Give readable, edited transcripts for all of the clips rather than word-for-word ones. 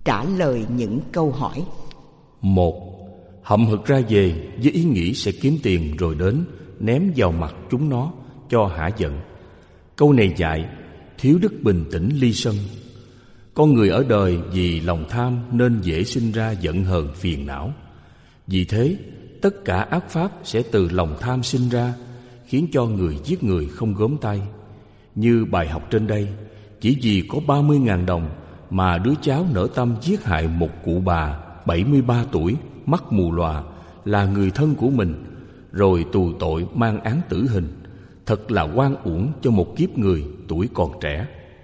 trả lời những câu hỏi. 1. Hậm hực ra về với ý nghĩ sẽ kiếm tiền rồi đến ném vào mặt chúng nó cho hả giận. Câu này dạy thiếu đức bình tĩnh ly sân. Con người ở đời vì lòng tham nên dễ sinh ra giận hờn phiền não. Vì thế, tất cả ác pháp sẽ từ lòng tham sinh ra, khiến cho người giết người không gớm tay. Như bài học trên đây, chỉ vì có 30.000 đồng mà đứa cháu nỡ tâm giết hại một cụ bà 73 tuổi, mắt mù lòa, là người thân của mình, rồi tù tội mang án tử hình. Thật là oan uổng cho một kiếp người tuổi còn trẻ.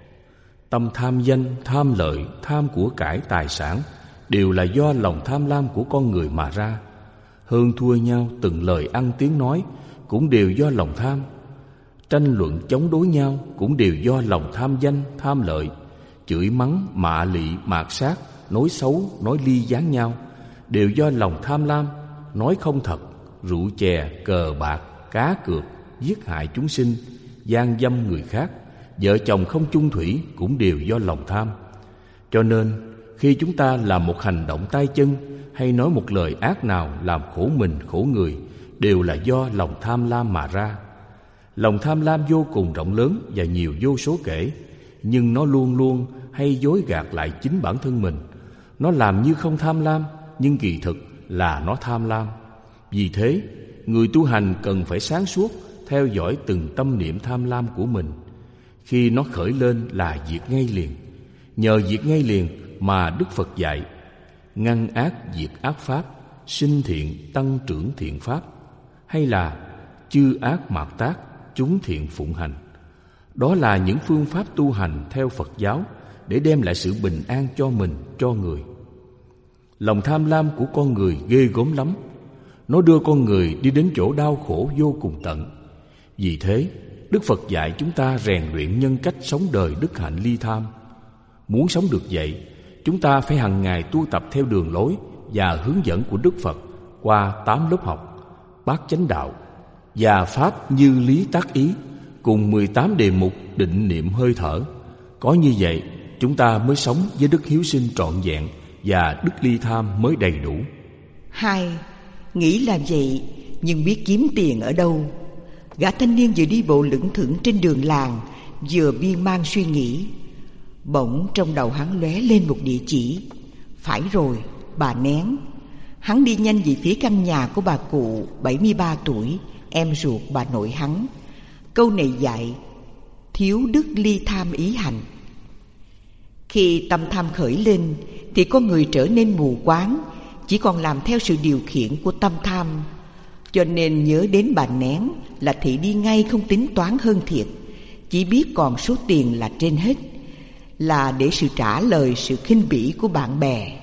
Tâm tham danh, tham lợi, tham của cải tài sản đều là do lòng tham lam của con người mà ra. Hơn thua nhau từng lời ăn tiếng nói cũng đều do lòng tham. Tranh luận chống đối nhau cũng đều do lòng tham danh, tham lợi. Chửi mắng, mạ lị, mạt sát, nói xấu, nói ly gián nhau đều do lòng tham lam. Nói không thật, rượu chè, cờ bạc, cá cược, giết hại chúng sinh, gian dâm người khác, vợ chồng không chung thủy cũng đều do lòng tham. Cho nên khi chúng ta làm một hành động tay chân hay nói một lời ác nào làm khổ mình khổ người đều là do lòng tham lam mà ra. Lòng tham lam vô cùng rộng lớn và nhiều vô số kể, nhưng nó luôn luôn hay dối gạt lại chính bản thân mình. Nó làm như không tham lam, nhưng kỳ thực là nó tham lam. Vì thế, người tu hành cần phải sáng suốt theo dõi từng tâm niệm tham lam của mình. Khi nó khởi lên là diệt ngay liền. Nhờ diệt ngay liền mà Đức Phật dạy ngăn ác diệt ác pháp, sinh thiện tăng trưởng thiện pháp, hay là chư ác mạt tác, chúng thiện phụng hành. Đó là những phương pháp tu hành theo Phật giáo để đem lại sự bình an cho mình, cho người. Lòng tham lam của con người ghê gớm lắm. Nó đưa con người đi đến chỗ đau khổ vô cùng tận. Vì thế, Đức Phật dạy chúng ta rèn luyện nhân cách sống đời đức hạnh ly tham. Muốn sống được vậy, chúng ta phải hằng ngày tu tập theo đường lối và hướng dẫn của Đức Phật qua 8 lớp học, Bát Chánh Đạo và Pháp Như Lý Tác Ý, cùng 18 đề mục định niệm hơi thở. Có như vậy, chúng ta mới sống với đức hiếu sinh trọn vẹn và đức ly tham mới đầy đủ. 2. Nghĩ làm vậy nhưng biết kiếm tiền ở đâu? Gã thanh niên vừa đi bộ lững thững trên đường làng, vừa miên man suy nghĩ. Bỗng trong đầu hắn lóe lên một địa chỉ. Phải rồi, Bà Nén. Hắn đi nhanh về phía căn nhà của bà cụ 73 tuổi, em ruột bà nội hắn. Câu này dạy thiếu đức ly tham ý hành. Khi tâm tham khởi lên thì con người trở nên mù quáng, chỉ còn làm theo sự điều khiển của tâm tham. Cho nên nhớ đến bà Nén là thị đi ngay, không tính toán hơn thiệt, chỉ biết còn số tiền là trên hết, là để sự trả lời sự khinh bỉ của bạn bè.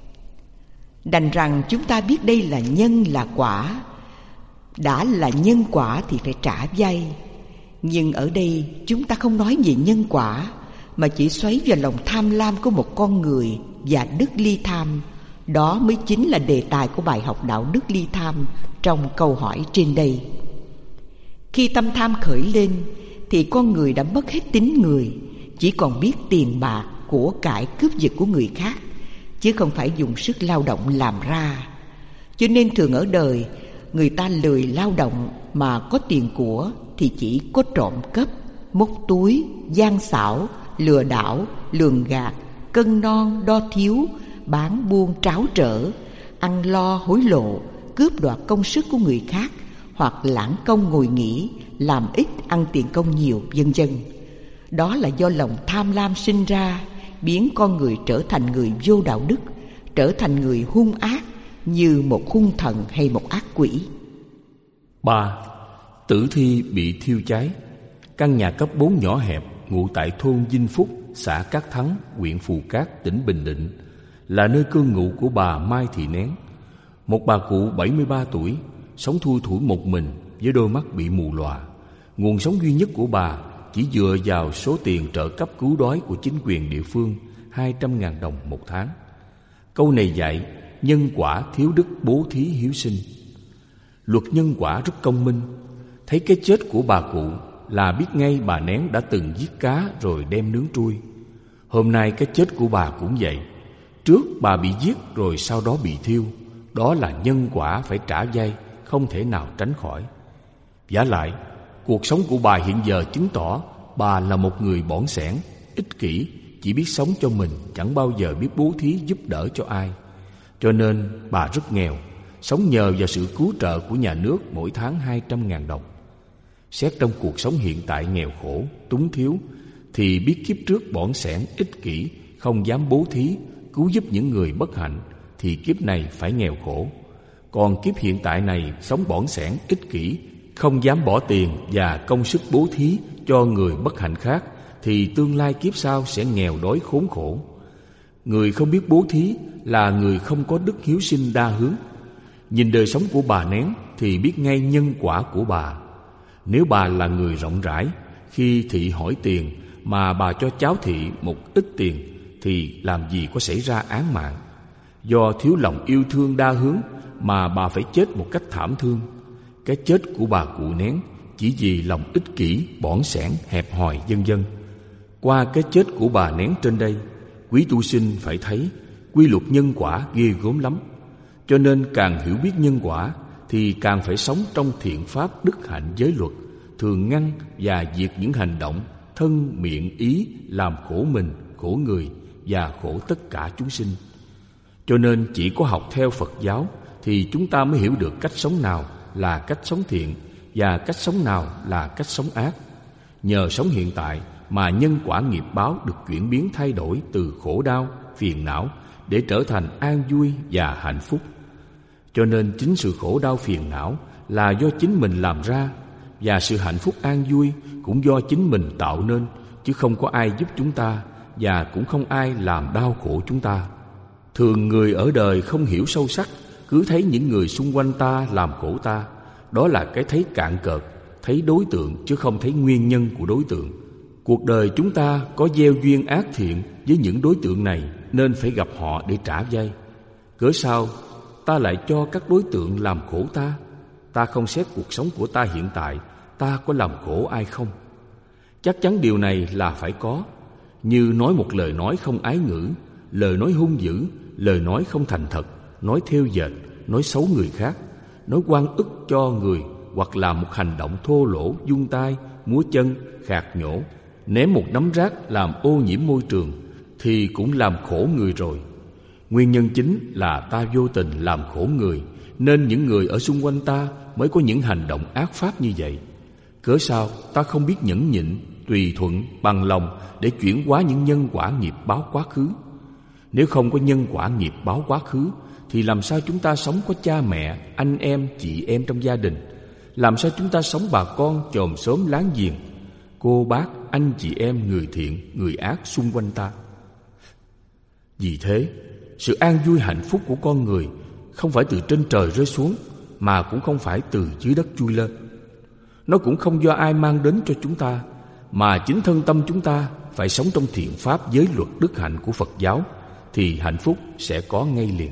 Đành rằng chúng ta biết đây là nhân là quả. Đã là nhân quả thì phải trả vay. Nhưng ở đây chúng ta không nói về nhân quả, mà chỉ xoáy vào lòng tham lam của một con người và đức ly tham. Đó mới chính là đề tài của bài học đạo đức ly tham trong câu hỏi trên đây. Khi tâm tham khởi lên thì con người đã mất hết tính người, chỉ còn biết tiền bạc, của cải cướp giật của người khác, chứ không phải dùng sức lao động làm ra. Cho nên thường ở đời, người ta lười lao động mà có tiền của thì chỉ có trộm cắp, móc túi, gian xảo, lừa đảo, lường gạt, cân non đo thiếu, bán buôn tráo trở, ăn lo hối lộ, cướp đoạt công sức của người khác, hoặc lãng công ngồi nghỉ, làm ít ăn tiền công nhiều, vân vân. Đó là do lòng tham lam sinh ra, biến con người trở thành người vô đạo đức, trở thành người hung ác, như một hung thần hay một ác quỷ. 3. Tử thi bị thiêu cháy. Căn nhà cấp 4 nhỏ hẹp ngụ tại thôn Vinh Phúc, xã Cát Thắng, huyện Phù Cát, tỉnh Bình Định, là nơi cư ngụ của bà Mai Thị Nén, một bà cụ 73 tuổi, sống thui thủi một mình với đôi mắt bị mù lòa. Nguồn sống duy nhất của bà chỉ dựa vào số tiền trợ cấp cứu đói của chính quyền địa phương 200.000 đồng một tháng. Câu này dạy nhân quả thiếu đức bố thí hiếu sinh. Luật nhân quả rất công minh. Thấy cái chết của bà cụ là biết ngay bà Nén đã từng giết cá rồi đem nướng trui. Hôm nay cái chết của bà cũng vậy. Trước bà bị giết rồi sau đó bị thiêu. Đó là nhân quả phải trả vay, không thể nào tránh khỏi. Vả lại, cuộc sống của bà hiện giờ chứng tỏ bà là một người bỏn sẻn, ích kỷ, chỉ biết sống cho mình, chẳng bao giờ biết bố thí giúp đỡ cho ai. Cho nên bà rất nghèo, sống nhờ vào sự cứu trợ của nhà nước mỗi tháng 200.000 đồng. Xét trong cuộc sống hiện tại nghèo khổ, túng thiếu, thì biết kiếp trước bỏn sẻn, ích kỷ, không dám bố thí, cứu giúp những người bất hạnh, thì kiếp này phải nghèo khổ. Còn kiếp hiện tại này sống bỏn sẻn, ích kỷ, không dám bỏ tiền và công sức bố thí cho người bất hạnh khác, thì tương lai kiếp sau sẽ nghèo đói khốn khổ. Người không biết bố thí là người không có đức hiếu sinh đa hướng. Nhìn đời sống của bà Nén thì biết ngay nhân quả của bà. Nếu bà là người rộng rãi, khi thị hỏi tiền mà bà cho cháu thị một ít tiền thì làm gì có xảy ra án mạng. Do thiếu lòng yêu thương đa hướng mà bà phải chết một cách thảm thương. Cái chết của bà cụ Nén chỉ vì lòng ích kỷ, bỏn sẻn, hẹp hòi vân vân. Qua cái chết của bà Nén trên đây, quý tu sinh phải thấy quy luật nhân quả ghê gớm lắm. Cho nên càng hiểu biết nhân quả thì càng phải sống trong thiện pháp, đức hạnh, giới luật, thường ngăn và diệt những hành động thân, miệng, ý làm khổ mình, khổ người và khổ tất cả chúng sinh. Cho nên chỉ có học theo Phật giáo thì chúng ta mới hiểu được cách sống nào là cách sống thiện và cách sống nào là cách sống ác. Nhờ sống hiện tại mà nhân quả nghiệp báo được chuyển biến thay đổi từ khổ đau, phiền não để trở thành an vui và hạnh phúc. Cho nên chính sự khổ đau phiền não là do chính mình làm ra, và sự hạnh phúc an vui cũng do chính mình tạo nên, chứ không có ai giúp chúng ta và cũng không ai làm đau khổ chúng ta. Thường người ở đời không hiểu sâu sắc, cứ thấy những người xung quanh ta làm khổ ta. Đó là cái thấy cạn cợt, thấy đối tượng chứ không thấy nguyên nhân của đối tượng. Cuộc đời chúng ta có gieo duyên ác thiện với những đối tượng này nên phải gặp họ để trả vay. Cớ sao ta lại cho các đối tượng làm khổ ta? Ta không xét cuộc sống của ta hiện tại, ta có làm khổ ai không? Chắc chắn điều này là phải có. Như nói một lời nói không ái ngữ, lời nói hung dữ, lời nói không thành thật, nói thêu dệt, nói xấu người khác, nói oan ức cho người, hoặc là một hành động thô lỗ, vung tay, múa chân, khạc nhổ, ném một nắm rác làm ô nhiễm môi trường, thì cũng làm khổ người rồi. Nguyên nhân chính là ta vô tình làm khổ người, nên những người ở xung quanh ta mới có những hành động ác pháp như vậy. Cớ sao ta không biết nhẫn nhịn, tùy thuận, bằng lòng để chuyển hóa những nhân quả nghiệp báo quá khứ? Nếu không có nhân quả nghiệp báo quá khứ thì làm sao chúng ta sống có cha mẹ, anh em, chị em trong gia đình? Làm sao chúng ta sống bà con, chòm xóm láng giềng, cô bác, anh chị em, người thiện, người ác xung quanh ta? Vì thế, sự an vui hạnh phúc của con người không phải từ trên trời rơi xuống, mà cũng không phải từ dưới đất chui lên. Nó cũng không do ai mang đến cho chúng ta, mà chính thân tâm chúng ta phải sống trong thiện pháp, giới luật, đức hạnh của Phật giáo, thì hạnh phúc sẽ có ngay liền.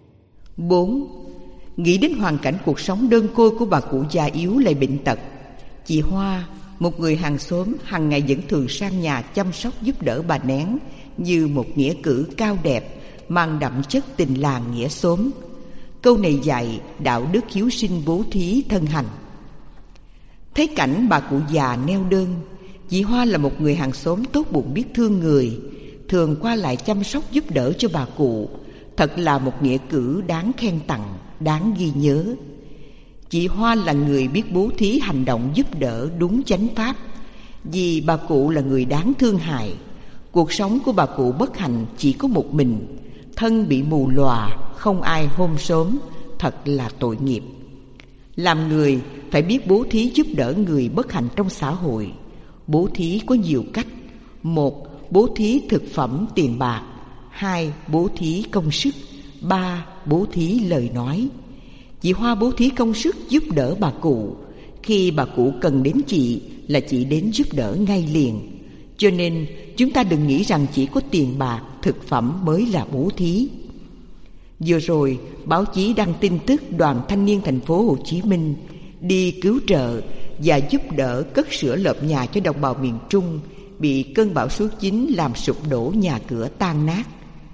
4. Nghĩ đến hoàn cảnh cuộc sống đơn côi của bà cụ già yếu lại bệnh tật. Chị Hoa, một người hàng xóm, hàng ngày vẫn thường sang nhà chăm sóc giúp đỡ bà Nén như một nghĩa cử cao đẹp, mang đậm chất tình làng nghĩa xóm. Câu này dạy đạo đức hiếu sinh, bố thí, thân hành. Thấy cảnh bà cụ già neo đơn, chị Hoa là một người hàng xóm tốt bụng, biết thương người, thường qua lại chăm sóc giúp đỡ cho bà cụ. Thật là một nghĩa cử đáng khen tặng, đáng ghi nhớ. Chị Hoa là người biết bố thí, hành động giúp đỡ đúng chánh pháp. Vì bà cụ là người đáng thương hại. Cuộc sống của bà cụ bất hạnh chỉ có một mình, thân bị mù lòa, không ai hôn xóm, thật là tội nghiệp. Làm người phải biết bố thí giúp đỡ người bất hạnh trong xã hội. Bố thí có nhiều cách. 1. Bố thí thực phẩm, tiền bạc. 2. Bố thí công sức. 3. Bố thí lời nói. Chị Hoa bố thí công sức giúp đỡ bà cụ. Khi bà cụ cần đến chị là chị đến giúp đỡ ngay liền. Cho nên chúng ta đừng nghĩ rằng chỉ có tiền bạc, thực phẩm mới là bố thí. Vừa rồi báo chí đăng tin tức đoàn thanh niên thành phố Hồ Chí Minh đi cứu trợ và giúp đỡ cất sửa lợp nhà cho đồng bào miền Trung bị cơn bão số 9 làm sụp đổ, nhà cửa tan nát.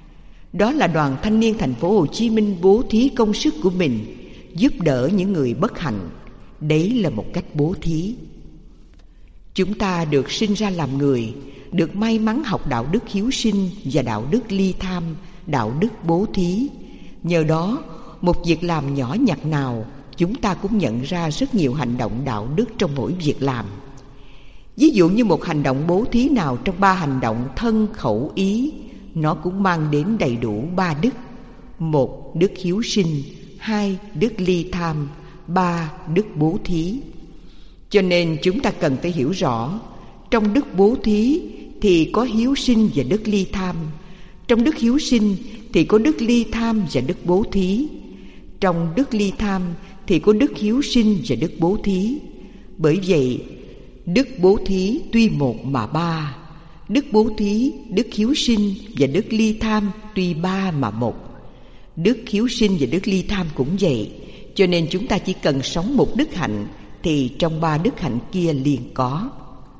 Đó là đoàn thanh niên thành phố Hồ Chí Minh bố thí công sức của mình, giúp đỡ những người bất hạnh. Đấy là một cách bố thí. Chúng ta được sinh ra làm người, được may mắn học đạo đức hiếu sinh và đạo đức ly tham, đạo đức bố thí. Nhờ đó, một việc làm nhỏ nhặt nào, chúng ta cũng nhận ra rất nhiều hành động đạo đức trong mỗi việc làm. Ví dụ như một hành động bố thí nào trong 3 hành động thân, khẩu, ý, nó cũng mang đến đầy đủ 3 đức. 1. Đức hiếu sinh. 2. Đức ly tham. 3. Đức bố thí. Cho nên chúng ta cần phải hiểu rõ, trong đức bố thí thì có hiếu sinh và đức ly tham. Trong đức hiếu sinh thì có đức ly tham và đức bố thí. Trong đức ly tham thì có đức hiếu sinh và đức bố thí. Bởi vậy, đức bố thí tuy một mà 3. Đức bố thí, đức hiếu sinh và đức ly tham tuy 3 mà 1. Đức hiếu sinh và đức ly tham cũng vậy. Cho nên chúng ta chỉ cần sống một đức hạnh thì trong 3 đức hạnh kia liền có.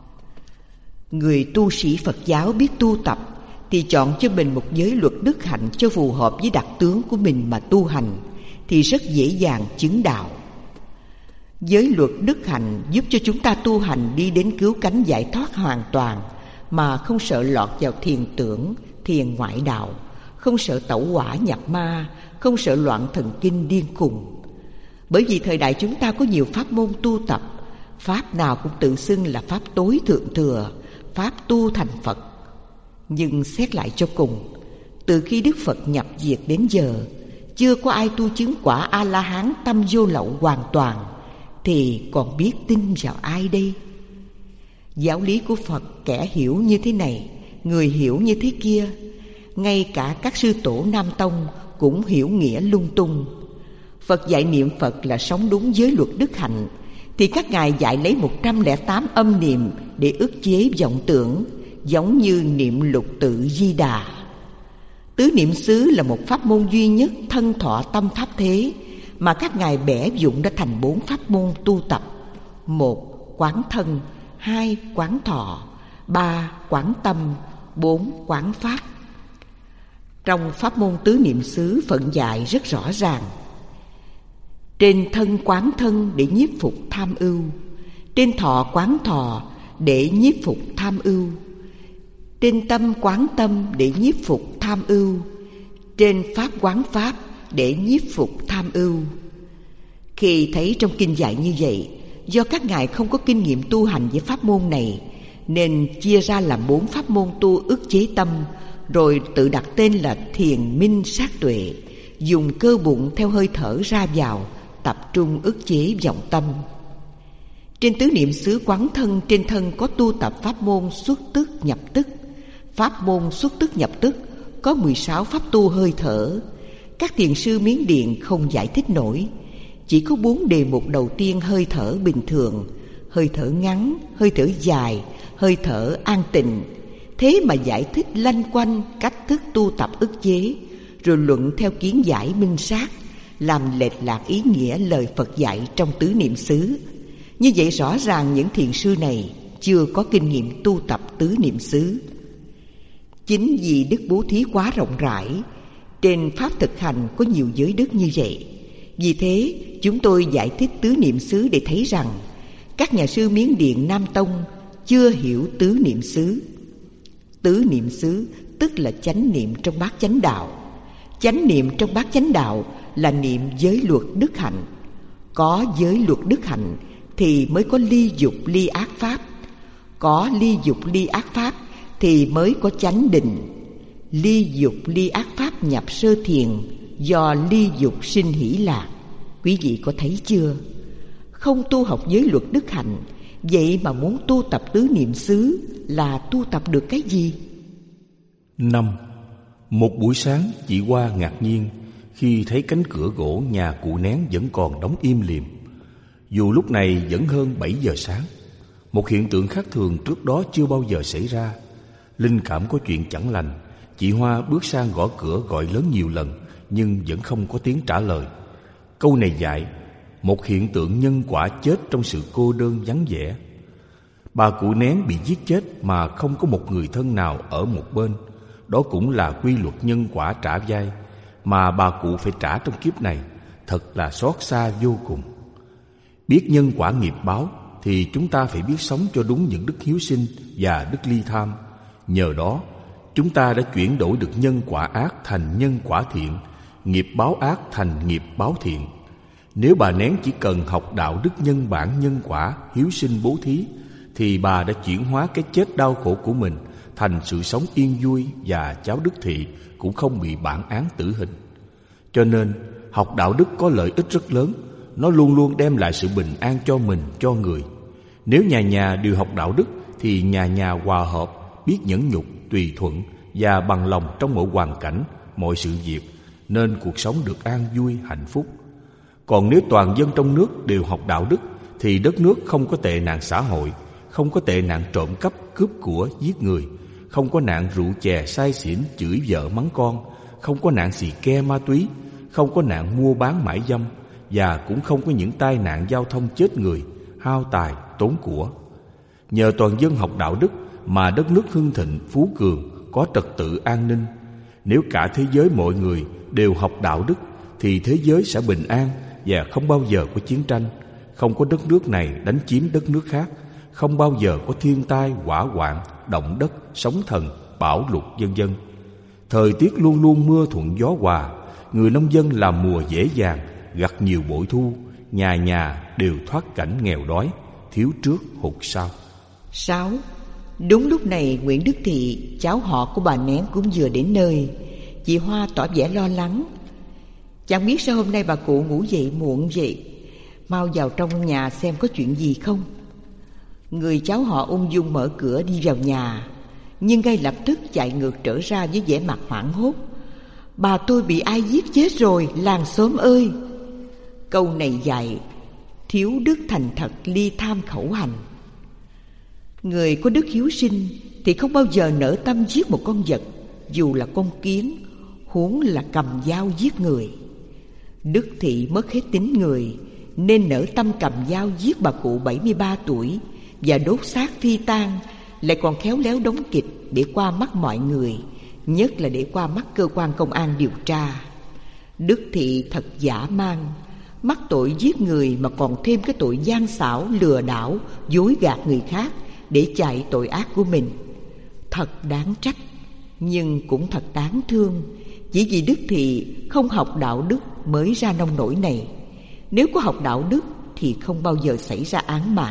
Người tu sĩ Phật giáo biết tu tập thì chọn cho mình một giới luật đức hạnh cho phù hợp với đặc tướng của mình mà tu hành, thì rất dễ dàng chứng đạo. Giới luật đức hạnh giúp cho chúng ta tu hành đi đến cứu cánh giải thoát hoàn toàn, mà không sợ lọt vào thiền tưởng, thiền ngoại đạo, không sợ tẩu hỏa nhập ma, không sợ loạn thần kinh điên khùng. Bởi vì thời đại chúng ta có nhiều pháp môn tu tập, pháp nào cũng tự xưng là pháp tối thượng thừa, pháp tu thành Phật. Nhưng xét lại cho cùng, từ khi Đức Phật nhập diệt đến giờ, chưa có ai tu chứng quả A-la-hán tâm vô lậu hoàn toàn, thì còn biết tin vào ai đây? Giáo lý của Phật kẻ hiểu như thế này, người hiểu như thế kia. Ngay cả các sư tổ Nam Tông cũng hiểu nghĩa lung tung. Phật dạy niệm Phật là sống đúng giới luật đức hạnh, thì các ngài dạy lấy 108 âm niệm để ức chế vọng tưởng, giống như niệm lục tự Di Đà. Tứ niệm xứ là một pháp môn duy nhất thân thọ tâm pháp thế mà các ngài bẻ dụng ra thành 4 pháp môn tu tập. 1. Quán thân. 2. Quán thọ. 3. Quán tâm. 4. Quán pháp. Trong pháp môn tứ niệm xứ, Phật dạy rất rõ ràng: trên thân quán thân để nhiếp phục tham ưu, trên thọ quán thọ để nhiếp phục tham ưu, trên tâm quán tâm để nhiếp phục tham ưu, trên pháp quán pháp để nhiếp phục tham ưu. Khi thấy trong kinh dạy như vậy, do các ngài không có kinh nghiệm tu hành với pháp môn này, nên chia ra làm 4 pháp môn tu ức chế tâm, rồi tự đặt tên là thiền minh sát tuệ, dùng cơ bụng theo hơi thở ra vào, tập trung ức chế vọng tâm. Trên tứ niệm xứ quán thân, trên thân có tu tập pháp môn xuất tức nhập tức. Pháp môn xuất tức nhập tức có 16 pháp tu hơi thở. Các thiền sư Miến Điện không giải thích nổi. Chỉ có 4 đề mục đầu tiên hơi thở bình thường, hơi thở ngắn, hơi thở dài, hơi thở an tịnh. Thế mà giải thích lanh quanh cách thức tu tập ức chế, rồi luận theo kiến giải minh sát, làm lệch lạc ý nghĩa lời Phật dạy trong tứ niệm xứ. Như vậy rõ ràng những thiền sư này chưa có kinh nghiệm tu tập tứ niệm xứ. Chính vì đức bố thí quá rộng rãi, trên pháp thực hành có nhiều giới đức như vậy. Vì thế chúng tôi giải thích tứ niệm xứ để thấy rằng các nhà sư Miến Điện Nam Tông chưa hiểu tứ niệm xứ. Tứ niệm xứ tức là chánh niệm trong bát chánh đạo. Chánh niệm trong bát chánh đạo là niệm giới luật đức hạnh. Có giới luật đức hạnh thì mới có ly dục ly ác pháp. Có ly dục ly ác pháp thì mới có chánh định. Ly dục ly ác pháp nhập sơ thiền, do ly dục sinh hỷ lạc. Quý vị có thấy chưa? Không tu học giới luật đức hạnh, vậy mà muốn tu tập tứ niệm xứ là tu tập được cái gì? 5. Một buổi sáng, chị Hoa ngạc nhiên khi thấy cánh cửa gỗ nhà cụ Nén vẫn còn đóng im lìm, dù lúc này vẫn hơn 7 giờ sáng. Một hiện tượng khác thường trước đó chưa bao giờ xảy ra. Linh cảm có chuyện chẳng lành, chị Hoa bước sang gõ cửa gọi lớn nhiều lần, nhưng vẫn không có tiếng trả lời. Câu này dạy một hiện tượng nhân quả chết trong sự cô đơn vắng vẻ. Bà cụ Nén bị giết chết mà không có một người thân nào ở một bên. Đó cũng là quy luật nhân quả trả vai mà bà cụ phải trả trong kiếp này. Thật là xót xa vô cùng. Biết nhân quả nghiệp báo thì chúng ta phải biết sống cho đúng những đức hiếu sinh và đức ly tham. Nhờ đó chúng ta đã chuyển đổi được nhân quả ác thành nhân quả thiện, nghiệp báo ác thành nghiệp báo thiện. Nếu bà Nén chỉ cần học đạo đức nhân bản nhân quả, hiếu sinh bố thí, thì bà đã chuyển hóa cái chết đau khổ của mình thành sự sống yên vui, và cháu Đức Thị cũng không bị bản án tử hình. Cho nên học đạo đức có lợi ích rất lớn. Nó luôn luôn đem lại sự bình an cho mình, cho người. Nếu nhà nhà đều học đạo đức thì nhà nhà hòa hợp, biết nhẫn nhục, tùy thuận và bằng lòng trong mọi hoàn cảnh, mọi sự việc, nên cuộc sống được an vui, hạnh phúc. Còn nếu toàn dân trong nước đều học đạo đức thì đất nước không có tệ nạn xã hội, không có tệ nạn trộm cắp, cướp của, giết người, không có nạn rượu chè say xỉn, chửi vợ mắng con, không có nạn xì ke ma túy, không có nạn mua bán mại dâm, và cũng không có những tai nạn giao thông chết người, hao tài, tốn của. Nhờ toàn dân học đạo đức mà đất nước hưng thịnh, phú cường, có trật tự an ninh. Nếu cả thế giới mọi người đều học đạo đức thì thế giới sẽ bình an và không bao giờ có chiến tranh, không có đất nước này đánh chiếm đất nước khác, không bao giờ có thiên tai, hỏa hoạn, động đất, sóng thần, bão lụt vân vân. Thời tiết luôn luôn mưa thuận gió hòa, người nông dân làm mùa dễ dàng, gặt nhiều bội thu, nhà nhà đều thoát cảnh nghèo đói, thiếu trước hụt sau. 6. Đúng lúc này Nguyễn Đức Thị, cháu họ của bà Nén cũng vừa đến nơi. Chị Hoa tỏ vẻ lo lắng. Chẳng biết sao hôm nay bà cụ ngủ dậy muộn vậy, mau vào trong nhà xem có chuyện gì không. Người cháu họ ung dung mở cửa đi vào nhà, nhưng ngay lập tức chạy ngược trở ra với vẻ mặt hoảng hốt. Bà tôi bị ai giết chết rồi, làng xóm ơi! Câu này dạy thiếu đức thành thật, ly tham khẩu hành. Người có đức hiếu sinh thì không bao giờ nỡ tâm giết một con vật, dù là con kiến, huống là cầm dao giết người. Đức Thị mất hết tính người nên nỡ tâm cầm dao giết bà cụ 73 tuổi và đốt xác phi tang, lại còn khéo léo đóng kịch để qua mắt mọi người, nhất là để qua mắt cơ quan công an điều tra. Đức Thị thật dã man, mắc tội giết người mà còn thêm cái tội gian xảo, lừa đảo, dối gạt người khác để chạy tội ác của mình. Thật đáng trách, nhưng cũng thật đáng thương. Chỉ vì Đức Thị không học đạo đức mới ra nông nỗi này. Nếu có học đạo đức thì không bao giờ xảy ra án mạng.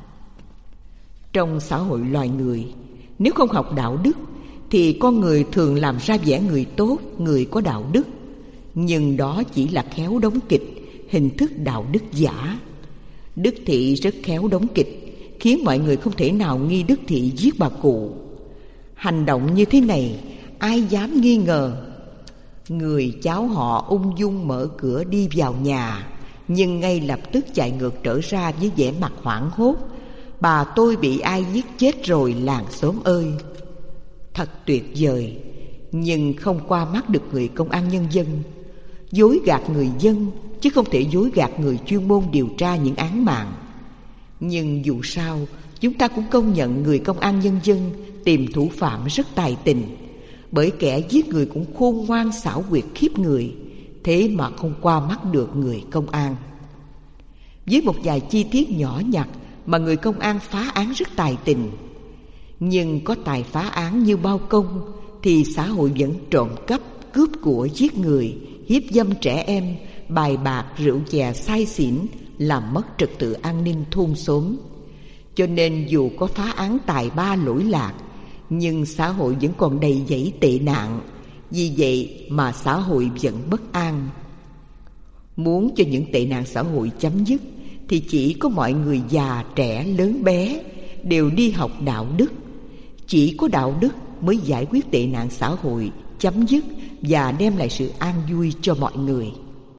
Trong xã hội loài người, nếu không học đạo đức thì con người thường làm ra vẻ người tốt, người có đạo đức. Nhưng đó chỉ là khéo đóng kịch, hình thức đạo đức giả. Đức Thị rất khéo đóng kịch, khiến mọi người không thể nào nghi Đức Thị giết bà cụ. Hành động như thế này ai dám nghi ngờ. Người cháu họ ung dung mở cửa đi vào nhà, nhưng ngay lập tức chạy ngược trở ra với vẻ mặt hoảng hốt. Bà tôi bị ai giết chết rồi, làng xóm ơi! Thật tuyệt vời, nhưng không qua mắt được người công an nhân dân. Dối gạt người dân chứ không thể dối gạt người chuyên môn điều tra những án mạng. Nhưng dù sao, chúng ta cũng công nhận người công an nhân dân tìm thủ phạm rất tài tình, bởi kẻ giết người cũng khôn ngoan xảo quyệt khiếp người, thế mà không qua mắt được người công an. Với một vài chi tiết nhỏ nhặt mà người công an phá án rất tài tình. Nhưng có tài phá án như bao công thì xã hội vẫn trộm cắp, cướp của, giết người, hiếp dâm trẻ em, bài bạc, rượu chè say xỉn, làm mất trật tự an ninh thôn xóm. Cho nên dù có phá án tài ba lỗi lạc, nhưng xã hội vẫn còn đầy dẫy tệ nạn. Vì vậy mà xã hội vẫn bất an. Muốn cho những tệ nạn xã hội chấm dứt thì chỉ có mọi người già, trẻ, lớn bé đều đi học đạo đức. Chỉ có đạo đức mới giải quyết tệ nạn xã hội, chấm dứt và đem lại sự an vui cho mọi người.